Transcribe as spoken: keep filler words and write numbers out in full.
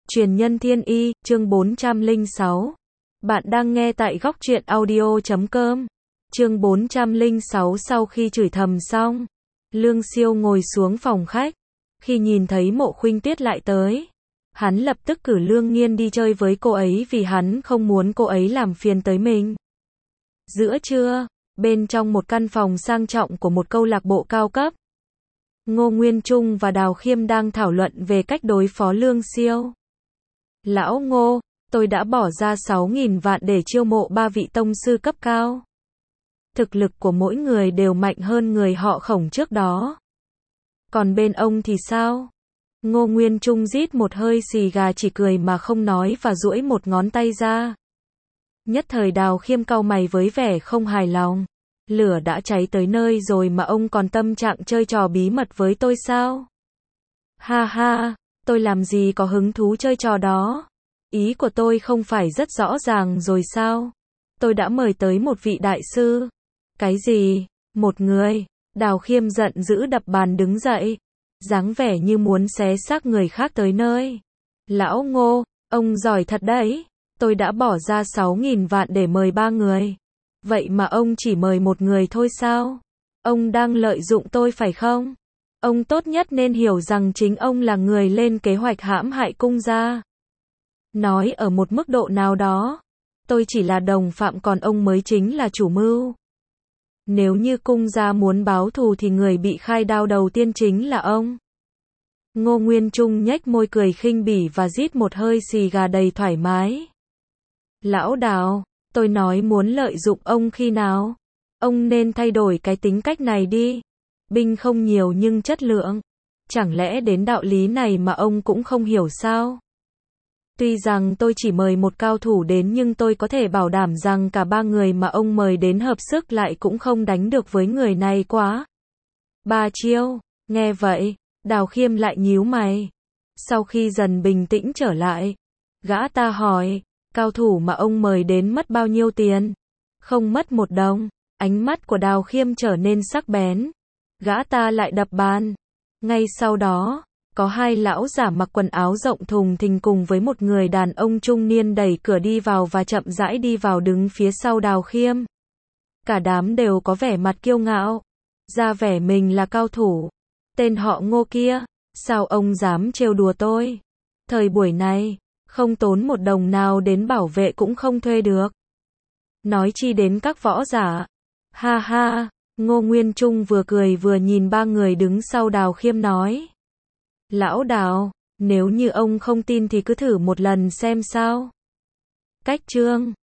Truyền nhân thiên y, chương bốn trăm lẻ sáu. Bạn đang nghe tại góc truyện audio chấm com. Chương bốn trăm lẻ sáu. Sau khi chửi thầm xong, Lương Siêu ngồi xuống phòng khách. Khi nhìn thấy Mộ Khuynh Tuyết lại tới, hắn lập tức cử Lương Nghiên đi chơi với cô ấy vì hắn không muốn cô ấy làm phiền tới mình. Giữa trưa, bên trong một căn phòng sang trọng của một câu lạc bộ cao cấp, Ngô Nguyên Trung và Đào Khiêm đang thảo luận về cách đối phó Lương Siêu. Lão Ngô, tôi đã bỏ ra sáu nghìn vạn để chiêu mộ ba vị tông sư cấp cao. Thực lực của mỗi người đều mạnh hơn người họ Khổng trước đó. Còn bên ông thì sao? Ngô Nguyên Trung rít một hơi xì gà, chỉ cười mà không nói và duỗi một ngón tay ra. Nhất thời Đào Khiêm cau mày với vẻ không hài lòng. Lửa đã cháy tới nơi rồi mà ông còn tâm trạng chơi trò bí mật với tôi sao? Ha ha, tôi làm gì có hứng thú chơi trò đó. Ý của tôi không phải rất rõ ràng rồi sao? Tôi đã mời tới một vị đại sư. Cái gì? Một người? Đào Khiêm giận dữ đập bàn đứng dậy, dáng vẻ như muốn xé xác người khác tới nơi. Lão Ngô, ông giỏi thật đấy. Tôi đã bỏ ra sáu nghìn vạn để mời ba người. Vậy mà ông chỉ mời một người thôi sao? Ông đang lợi dụng tôi phải không? Ông tốt nhất nên hiểu rằng chính ông là người lên kế hoạch hãm hại cung gia. Nói ở một mức độ nào đó, tôi chỉ là đồng phạm còn ông mới chính là chủ mưu. Nếu như cung gia muốn báo thù thì người bị khai đao đầu tiên chính là ông. Ngô Nguyên Trung nhếch môi cười khinh bỉ và rít một hơi xì gà đầy thoải mái. Lão Đào, tôi nói muốn lợi dụng ông khi nào? Ông nên thay đổi cái tính cách này đi. Binh không nhiều nhưng chất lượng. Chẳng lẽ đến đạo lý này mà ông cũng không hiểu sao? Tuy rằng tôi chỉ mời một cao thủ đến nhưng tôi có thể bảo đảm rằng cả ba người mà ông mời đến hợp sức lại cũng không đánh được với người này quá. Ba chiêu, nghe vậy, Đào Khiêm lại nhíu mày. Sau khi dần bình tĩnh trở lại, gã ta hỏi, cao thủ mà ông mời đến mất bao nhiêu tiền? Không mất một đồng. Ánh mắt của Đào Khiêm trở nên sắc bén. Gã ta lại đập bàn. Ngay sau đó, có hai lão giả mặc quần áo rộng thùng thình cùng với một người đàn ông trung niên đẩy cửa đi vào và chậm rãi đi vào đứng phía sau Đào Khiêm. Cả đám đều có vẻ mặt kiêu ngạo, ra vẻ mình là cao thủ. Tên họ Ngô kia, sao ông dám trêu đùa tôi? Thời buổi này, không tốn một đồng nào đến bảo vệ cũng không thuê được. Nói chi đến các võ giả. Ha ha, Ngô Nguyên Trung vừa cười vừa nhìn ba người đứng sau Đào Khiêm nói. Lão Đào, nếu như ông không tin thì cứ thử một lần xem sao. Cách chương